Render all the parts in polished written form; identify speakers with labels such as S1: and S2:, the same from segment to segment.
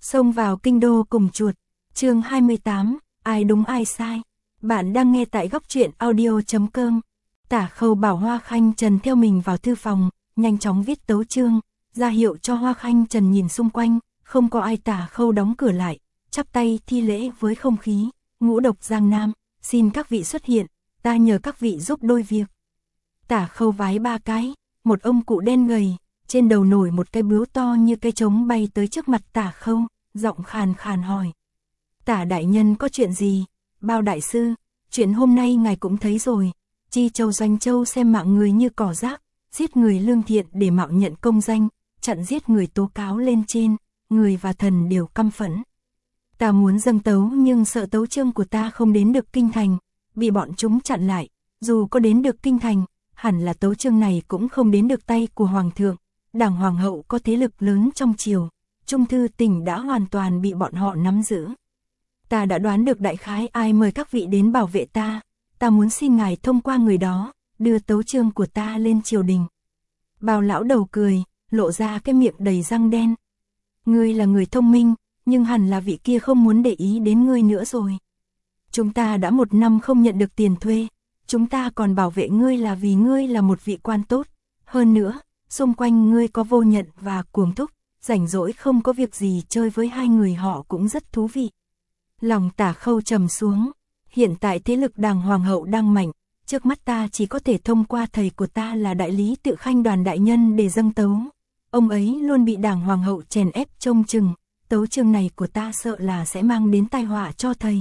S1: Xông vào kinh đô cùng chuột. Chương 28, ai đúng ai sai. Bạn đang nghe tại góc truyện audio.com. Tả Khâu bảo Hoa Khanh Trần theo mình vào thư phòng, nhanh chóng viết tấu chương, ra hiệu cho Hoa Khanh Trần nhìn xung quanh, không có ai. Tả Khâu đóng cửa lại, chắp tay thi lễ với không khí. Ngũ độc Giang Nam, xin các vị xuất hiện, ta nhờ các vị giúp đôi việc. Tả Khâu vái ba cái, một ông cụ đen gầy, trên đầu nổi một cái bướu to như cây trống bay tới trước mặt Tả Khâu, giọng khàn khàn hỏi. Tả đại nhân có chuyện gì? Bao đại sư, chuyện hôm nay ngài cũng thấy rồi, Chi Châu Doanh Châu xem mạng người như cỏ rác, giết người lương thiện để mạo nhận công danh, chặn giết người tố cáo lên trên, người và thần đều căm phẫn. Ta muốn dâng tấu nhưng sợ tấu chương của ta không đến được kinh thành, bị bọn chúng chặn lại, dù có đến được kinh thành, hẳn là tấu chương này cũng không đến được tay của hoàng thượng. Đảng hoàng hậu có thế lực lớn trong triều, Trung thư tỉnh đã hoàn toàn bị bọn họ nắm giữ. Ta đã đoán được đại khái ai mời các vị đến bảo vệ ta, ta muốn xin ngài thông qua người đó, đưa tấu chương của ta lên triều đình. Bao lão đầu cười, lộ ra cái miệng đầy răng đen. Ngươi là người thông minh, nhưng hẳn là vị kia không muốn để ý đến ngươi nữa rồi. Chúng ta đã 1 năm không nhận được tiền thuê, chúng ta còn bảo vệ ngươi là vì ngươi là một vị quan tốt. Hơn nữa, xung quanh ngươi có Vô Nhận và Cuồng Thúc, rảnh rỗi không có việc gì chơi với hai người họ cũng rất thú vị. Lòng Tả Khâu trầm xuống, hiện tại thế lực Đảng hoàng hậu đang mạnh, trước mắt ta chỉ có thể thông qua thầy của ta là đại lý Tự Khanh Đoàn đại nhân để dâng tấu. Ông ấy luôn bị Đảng hoàng hậu chèn ép trông chừng, tấu chương này của ta sợ là sẽ mang đến tai họa cho thầy.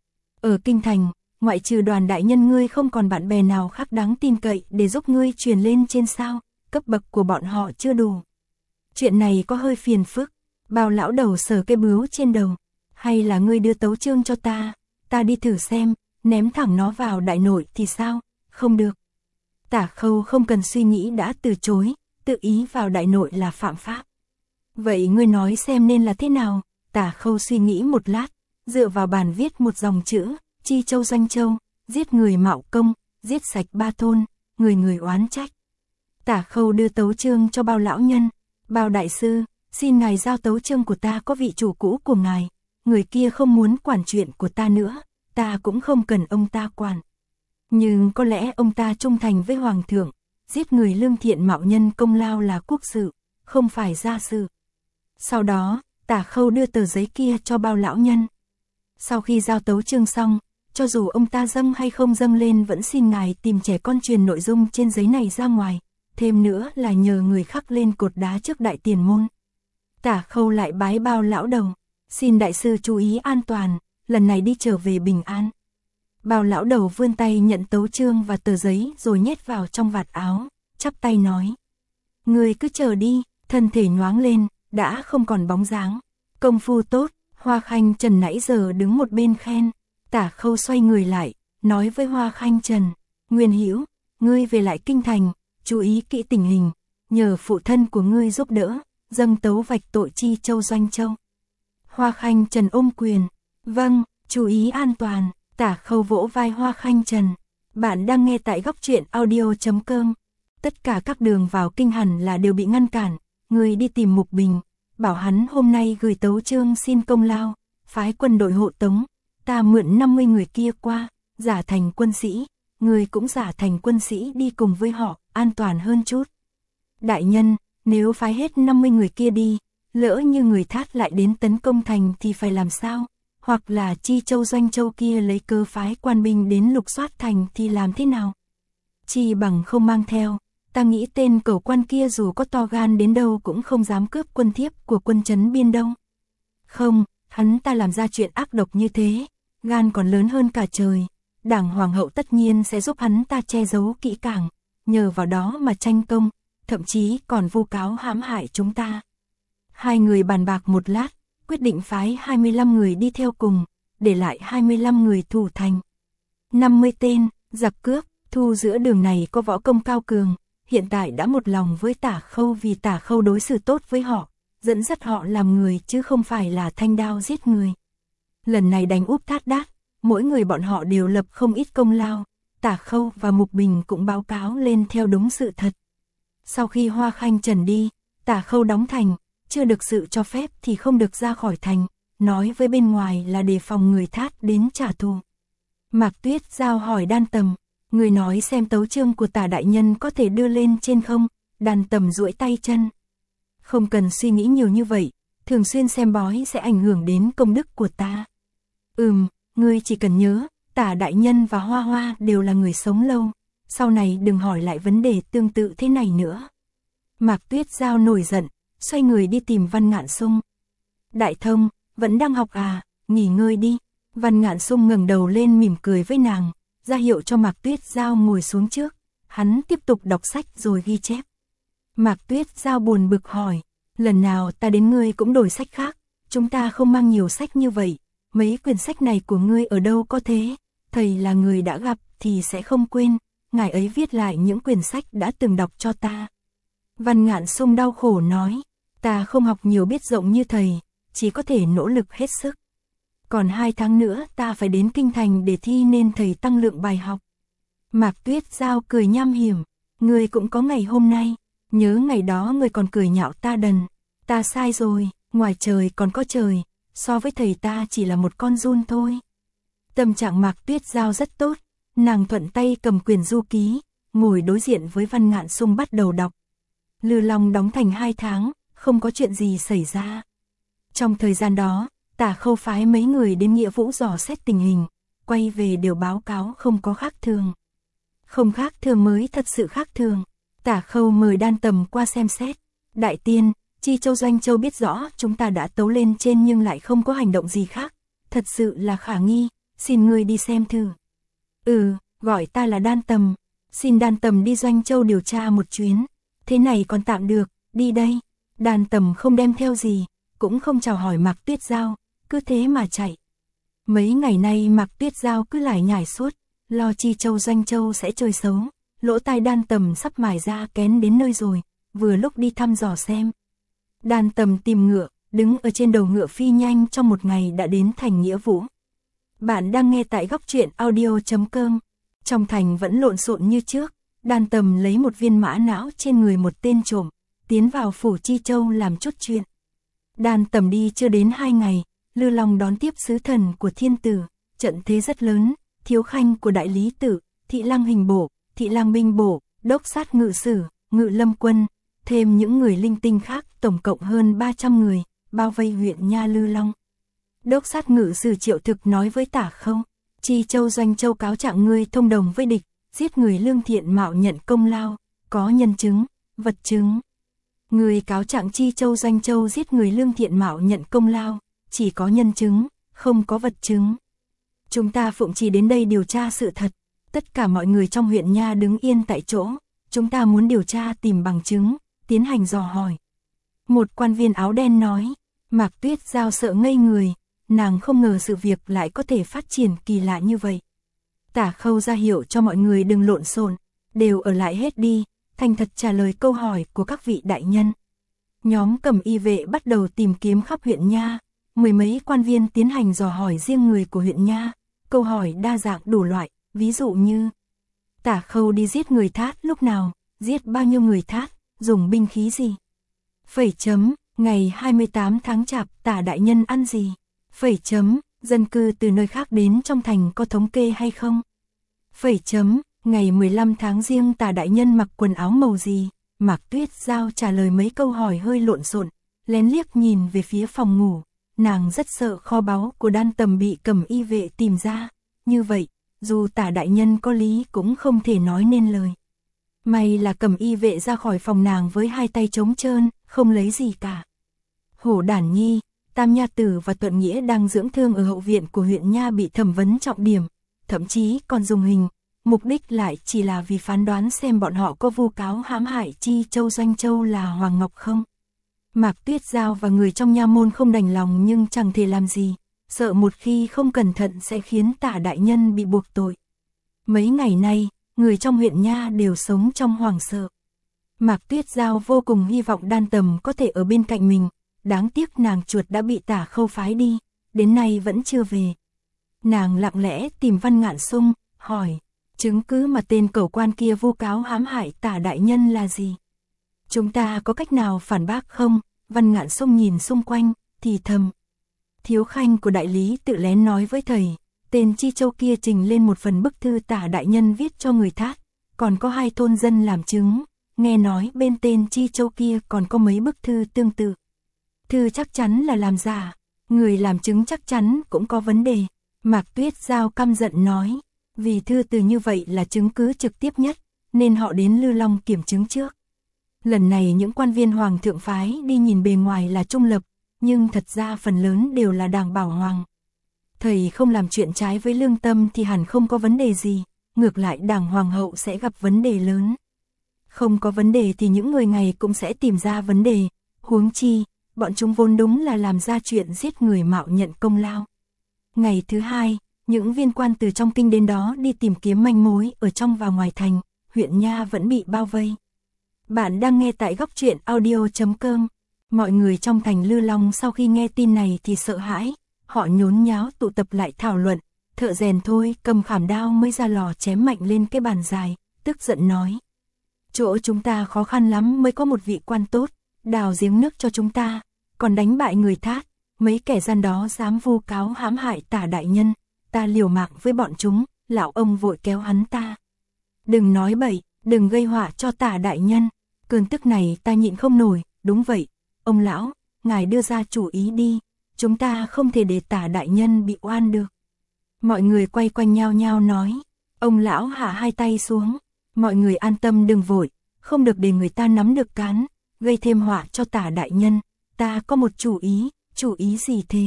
S1: Ở kinh thành, ngoại trừ Đoàn đại nhân ngươi không còn bạn bè nào khác đáng tin cậy để giúp ngươi truyền lên trên sao? Cấp bậc của bọn họ chưa đủ. Chuyện này có hơi phiền phức. Bao lão đầu sờ cái bướu trên đầu. Hay là ngươi đưa tấu chương cho ta, ta đi thử xem, ném thẳng nó vào đại nội thì sao? Không được. Tả Khâu không cần suy nghĩ đã từ chối, tự ý vào đại nội là phạm pháp. Vậy ngươi nói xem nên là thế nào? Tả Khâu suy nghĩ một lát, dựa vào bàn viết một dòng chữ, Chi Châu Doanh Châu, giết người mạo công, giết sạch 3 thôn, người người oán trách. Tả Khâu đưa tấu chương cho Bao lão nhân. Bao đại sư, xin ngài giao tấu chương của ta có vị chủ cũ của ngài. Người kia không muốn quản chuyện của ta nữa, ta cũng không cần ông ta quản. Nhưng có lẽ ông ta trung thành với hoàng thượng, giết người lương thiện mạo nhân công lao là quốc sự, không phải gia sự. Sau đó, Tả Khâu đưa tờ giấy kia cho Bao lão nhân. Sau khi giao tấu chương xong, cho dù ông ta dâng hay không dâng lên vẫn xin ngài tìm trẻ con truyền nội dung trên giấy này ra ngoài. Thêm nữa là nhờ người khắc lên cột đá trước đại tiền môn. Tả Khâu lại bái Bao lão đầu. Xin đại sư chú ý an toàn, lần này đi trở về bình an. Bao lão đầu vươn tay nhận tấu chương và tờ giấy rồi nhét vào trong vạt áo, chắp tay nói. Người cứ chờ đi, thân thể nhoáng lên, đã không còn bóng dáng. Công phu tốt, Hoa Khanh Trần nãy giờ đứng một bên khen. Tả Khâu xoay người lại, nói với Hoa Khanh Trần. Nguyên Hữu, ngươi về lại kinh thành, chú ý kỹ tình hình, nhờ phụ thân của ngươi giúp đỡ, dâng tấu vạch tội Chi Châu Doanh Châu. Hoa Khanh Trần ôm quyền. Vâng, chú ý an toàn. Tả Khâu vỗ vai Hoa Khanh Trần. Bạn đang nghe tại góc truyện audio.com. Tất cả các đường vào kinh hẳn là đều bị ngăn cản. Người đi tìm Mục Bình, bảo hắn hôm nay gửi tấu chương xin công lao, phái quân đội hộ tống. Ta mượn 50 người kia qua, giả thành quân sĩ. Người cũng giả thành quân sĩ đi cùng với họ, an toàn hơn chút. Đại nhân, nếu phái hết 50 người kia đi, lỡ như người Thát lại đến tấn công thành thì phải làm sao? Hoặc là Chi Châu Doanh Châu kia lấy cơ phái quan binh đến lục soát thành thì làm thế nào? Chi bằng không mang theo, ta nghĩ tên cẩu quan kia dù có to gan đến đâu cũng không dám cướp quân thiếp của quân trấn biên đâu. Không, hắn ta làm ra chuyện ác độc như thế, gan còn lớn hơn cả trời. Đảng hoàng hậu tất nhiên sẽ giúp hắn ta che giấu kỹ càng, nhờ vào đó mà tranh công, thậm chí còn vu cáo hãm hại chúng ta. Hai người bàn bạc một lát, quyết định phái 25 người đi theo cùng, để lại 25 người thủ thành. 50 tên, giặc cướp, thu giữa đường này có võ công cao cường, hiện tại đã một lòng với Tả Khâu vì Tả Khâu đối xử tốt với họ, dẫn dắt họ làm người chứ không phải là thanh đao giết người. Lần này đánh úp Thát Đát, mỗi người bọn họ đều lập không ít công lao, Tả Khâu và Mục Bình cũng báo cáo lên theo đúng sự thật. Sau khi Hoa Khanh Trần đi, Tả Khâu đóng thành, chưa được sự cho phép thì không được ra khỏi thành, nói với bên ngoài là đề phòng người Thát đến trả thù. Mạc Tuyết Giao hỏi Đan Tầm, người nói xem tấu chương của Tả đại nhân có thể đưa lên trên không? Đan Tầm duỗi tay chân. Không cần suy nghĩ nhiều như vậy, thường xuyên xem bói sẽ ảnh hưởng đến công đức của ta. Ngươi chỉ cần nhớ, Tả đại nhân và Hoa Hoa đều là người sống lâu, sau này đừng hỏi lại vấn đề tương tự thế này nữa. Mạc Tuyết Giao nổi giận, xoay người đi tìm Văn Ngạn Sung. Đại Thông, vẫn đang học à, nghỉ ngơi đi. Văn Ngạn Sung ngẩng đầu lên mỉm cười với nàng, ra hiệu cho Mạc Tuyết Giao ngồi xuống trước. Hắn tiếp tục đọc sách rồi ghi chép. Mạc Tuyết Giao buồn bực hỏi, lần nào ta đến ngươi cũng đổi sách khác, chúng ta không mang nhiều sách như vậy, mấy quyển sách này của ngươi ở đâu có thế? Thầy là người đã gặp thì sẽ không quên, ngài ấy viết lại những quyển sách đã từng đọc cho ta. Văn Ngạn Sung đau khổ nói, ta không học nhiều biết rộng như thầy, chỉ có thể nỗ lực hết sức. Còn 2 tháng nữa ta phải đến Kinh Thành để thi nên thầy tăng lượng bài học. Mạc Tuyết Giao cười nham hiểm, ngươi cũng có ngày hôm nay, nhớ ngày đó ngươi còn cười nhạo ta đần. Ta sai rồi, ngoài trời còn có trời, so với thầy ta chỉ là một con giun thôi. Tâm trạng Mạc Tuyết Giao rất tốt, nàng thuận tay cầm quyển du ký, ngồi đối diện với Văn Ngạn Sung bắt đầu đọc. Lư Long đóng thành 2 tháng, không có chuyện gì xảy ra. Trong thời gian đó, Tả Khâu phái mấy người đến Nghĩa Vũ dò xét tình hình, quay về đều báo cáo không có khác thường. Không khác thường mới thật sự khác thường. Tả Khâu mời Đan Tầm qua xem xét. Đại tiên, Chi Châu Doanh Châu biết rõ chúng ta đã tấu lên trên nhưng lại không có hành động gì khác. Thật sự là khả nghi, xin ngươi đi xem thử. Gọi ta là Đan Tầm. Xin Đan Tầm đi Doanh Châu điều tra một chuyến. Thế này còn tạm được, đi đây. Đan Tầm không đem theo gì, cũng không chào hỏi Mạc Tuyết Giao, cứ thế mà chạy. Mấy ngày nay Mạc Tuyết Giao cứ lải nhải suốt, lo Chi Châu Doanh Châu sẽ chơi xấu. Lỗ tai Đan Tầm sắp mài ra kén đến nơi rồi, vừa lúc đi thăm dò xem. Đan Tầm tìm ngựa, đứng ở trên đầu ngựa phi nhanh trong một ngày đã đến thành Nghĩa Vũ. Bạn đang nghe tại góc truyện audio.com. Trong thành vẫn lộn xộn như trước, Đan Tầm lấy một viên mã não trên người một tên trộm, tiến vào phủ Chi Châu làm chút chuyện. Đan Tầm đi chưa đến 2 ngày, Lư Long đón tiếp sứ thần của thiên tử, trận thế rất lớn, thiếu khanh của đại lý tử, thị lang hình bổ, thị lang binh bổ, đốc sát ngự sử, ngự lâm quân, thêm những người linh tinh khác tổng cộng hơn 300 người, bao vây huyện Nha Lư Long. Đốc sát ngự sử Triệu Thực nói với Tả Khâu, Chi Châu Doanh Châu cáo trạng ngươi thông đồng với địch, giết người lương thiện mạo nhận công lao, có nhân chứng, vật chứng. Người cáo trạng Chi Châu Doanh Châu giết người lương thiện mạo nhận công lao, chỉ có nhân chứng, không có vật chứng. Chúng ta phụng trì đến đây điều tra sự thật, tất cả mọi người trong huyện Nha đứng yên tại chỗ, chúng ta muốn điều tra tìm bằng chứng, tiến hành dò hỏi. Một quan viên áo đen nói, Mạc Tuyết Giao sợ ngây người, nàng không ngờ sự việc lại có thể phát triển kỳ lạ như vậy. Tả Khâu ra hiệu cho mọi người đừng lộn xộn, đều ở lại hết đi, thành thật trả lời câu hỏi của các vị đại nhân. Nhóm Cẩm Y vệ bắt đầu tìm kiếm khắp huyện Nha, 10 mấy quan viên tiến hành dò hỏi riêng người của huyện Nha, câu hỏi đa dạng đủ loại, ví dụ như Tả Khâu đi giết người Thát lúc nào, giết bao nhiêu người Thát, dùng binh khí gì. Ngày 28 tháng Chạp Tả đại nhân ăn gì. Dân cư từ nơi khác đến trong thành có thống kê hay không? Ngày 15 tháng Giêng Tả đại nhân mặc quần áo màu gì? Mạc Tuyết Giao trả lời mấy câu hỏi hơi lộn xộn, lén liếc nhìn về phía phòng ngủ, nàng rất sợ kho báu của Đan Tầm bị Cẩm Y vệ tìm ra, như vậy, dù Tả đại nhân có lý cũng không thể nói nên lời. May là Cẩm Y vệ ra khỏi phòng nàng với 2 tay trống trơn, không lấy gì cả. Hổ Đản Nhi, Tam Nha Tử và Tuận Nghĩa đang dưỡng thương ở hậu viện của huyện Nha bị thẩm vấn trọng điểm, thậm chí còn dùng hình, mục đích lại chỉ là vì phán đoán xem bọn họ có vu cáo hãm hại Chi Châu Doanh Châu là Hoàng Ngọc không. Mạc Tuyết Giao và người trong nha môn không đành lòng nhưng chẳng thể làm gì, sợ một khi không cẩn thận sẽ khiến Tả đại nhân bị buộc tội. Mấy ngày nay, người trong huyện Nha đều sống trong hoảng sợ. Mạc Tuyết Giao vô cùng hy vọng Đan Tầm có thể ở bên cạnh mình, đáng tiếc nàng chuột đã bị Tả Khâu phái đi, đến nay vẫn chưa về. Nàng lặng lẽ tìm Văn Ngạn Sung, hỏi, chứng cứ mà tên cẩu quan kia vu cáo hãm hại Tả đại nhân là gì? Chúng ta có cách nào phản bác không? Văn Ngạn Sông nhìn xung quanh, thì thầm. Thiếu khanh của đại lý tự lén nói với thầy, tên Chi Châu kia trình lên một phần bức thư Tả đại nhân viết cho người Thát, còn có 2 thôn dân làm chứng, nghe nói bên tên Chi Châu kia còn có mấy bức thư tương tự. Thư chắc chắn là làm giả, người làm chứng chắc chắn cũng có vấn đề. Mạc Tuyết Giao căm giận nói, vì thư từ như vậy là chứng cứ trực tiếp nhất, nên họ đến Lư Long kiểm chứng trước. Lần này những quan viên hoàng thượng phái đi nhìn bề ngoài là trung lập, nhưng thật ra phần lớn đều là đảng bảo hoàng. Thầy không làm chuyện trái với lương tâm thì hẳn không có vấn đề gì, ngược lại đảng hoàng hậu sẽ gặp vấn đề lớn. Không có vấn đề thì những người này cũng sẽ tìm ra vấn đề, huống chi, bọn chúng vốn đúng là làm ra chuyện giết người mạo nhận công lao. Ngày thứ 2, những viên quan từ trong kinh đến đó đi tìm kiếm manh mối ở trong và ngoài thành, huyện Nha vẫn bị bao vây. Bạn đang nghe tại Góc Truyện Audio.com. Mọi người trong thành Lư Long sau khi nghe tin này thì sợ hãi, họ nhốn nháo tụ tập lại thảo luận, thợ rèn thôi cầm khảm đao mới ra lò chém mạnh lên cái bàn dài, tức giận nói. Chỗ chúng ta khó khăn lắm mới có một vị quan tốt, đào giếng nước cho chúng ta, còn đánh bại người Thát, mấy kẻ gian đó dám vu cáo hãm hại Tả đại nhân, ta liều mạng với bọn chúng, lão ông vội kéo hắn ta. Đừng nói bậy, đừng gây họa cho Tả đại nhân, cơn tức này ta nhịn không nổi, đúng vậy, ông lão, ngài đưa ra chủ ý đi, chúng ta không thể để Tả đại nhân bị oan được. Mọi người quay quanh nhau nhau nói, ông lão hạ 2 tay xuống, mọi người an tâm đừng vội, không được để người ta nắm được cán, gây thêm họa cho Tả đại nhân, ta có một chủ ý gì thế?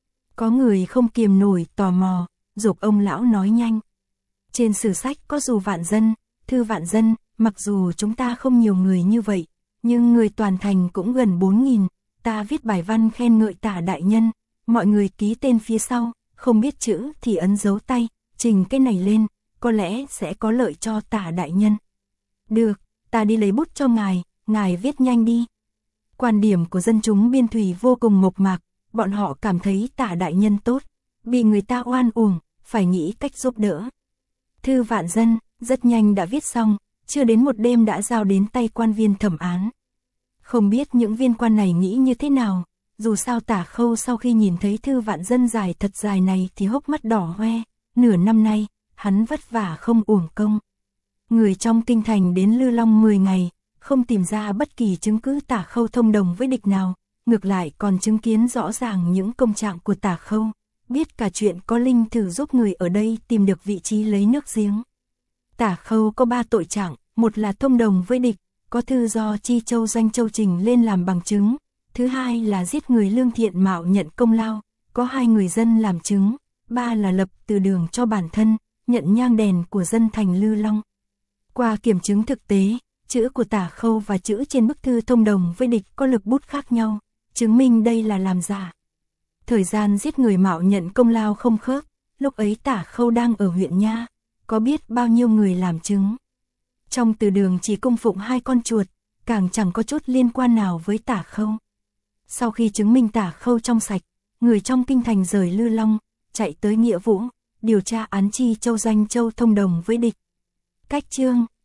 S1: Có người không kiềm nổi tò mò, giục ông lão nói nhanh. Trên sử sách có dù vạn dân, thư vạn dân, mặc dù chúng ta không nhiều người như vậy, nhưng người toàn thành cũng gần 4.000, ta viết bài văn khen ngợi Tả đại nhân, mọi người ký tên phía sau, không biết chữ thì ấn dấu tay, trình cái này lên, có lẽ sẽ có lợi cho Tả đại nhân. Được, ta đi lấy bút cho ngài viết nhanh đi. Quan điểm của dân chúng Biên Thủy vô cùng mộc mạc, bọn họ cảm thấy Tả đại nhân tốt, bị người ta oan uổng, phải nghĩ cách giúp đỡ. Thư vạn dân, rất nhanh đã viết xong, chưa đến một đêm đã giao đến tay quan viên thẩm án. Không biết những viên quan này nghĩ như thế nào, dù sao Tả Khâu sau khi nhìn thấy thư vạn dân dài thật dài này thì hốc mắt đỏ hoe, nửa năm nay, hắn vất vả không uổng công. Người trong kinh thành đến Lư Long 10 ngày, không tìm ra bất kỳ chứng cứ Tả Khâu thông đồng với địch nào, ngược lại còn chứng kiến rõ ràng những công trạng của Tả Khâu, biết cả chuyện có linh thử giúp người ở đây tìm được vị trí lấy nước giếng. Tả Khâu có 3 tội trạng, một là thông đồng với địch, có thư do Chi Châu Doanh Châu trình lên làm bằng chứng, thứ hai là giết người lương thiện mạo nhận công lao, có 2 người dân làm chứng, 3 là lập từ đường cho bản thân, nhận nhang đèn của dân thành Lư Long. Qua kiểm chứng thực tế, chữ của Tả Khâu và chữ trên bức thư thông đồng với địch có lực bút khác nhau, chứng minh đây là làm giả. Thời gian giết người mạo nhận công lao không khớp, lúc ấy Tả Khâu đang ở huyện Nha, có biết bao nhiêu người làm chứng. Trong từ đường chỉ cung phụng 2 con chuột, càng chẳng có chút liên quan nào với Tả Khâu. Sau khi chứng minh Tả Khâu trong sạch, người trong kinh thành rời Lư Long, chạy tới Nghĩa Vũ, điều tra án Chi Châu Doanh Châu thông đồng với địch. Cách chương